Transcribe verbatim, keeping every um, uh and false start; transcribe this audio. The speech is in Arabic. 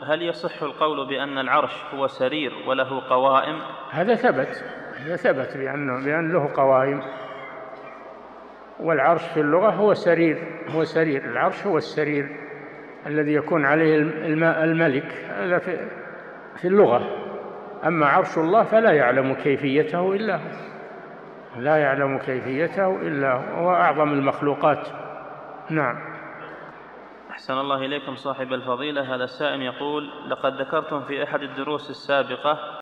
هل يصح القول بأن العرش هو سرير وله قوائم؟ هذا ثبت هذا ثبت بأنه بأن له قوائم، والعرش في اللغة هو سرير هو سرير العرش هو السرير الذي يكون عليه الملك، هذا في اللغة. أما عرش الله فلا يعلم كيفيته إلا هو لا يعلم كيفيته إلا هو وهو أعظم المخلوقات. نعم. أحسن الله إليكم صاحب الفضيلة. هذا السائل يقول: لقد ذكرتم في أحد الدروس السابقة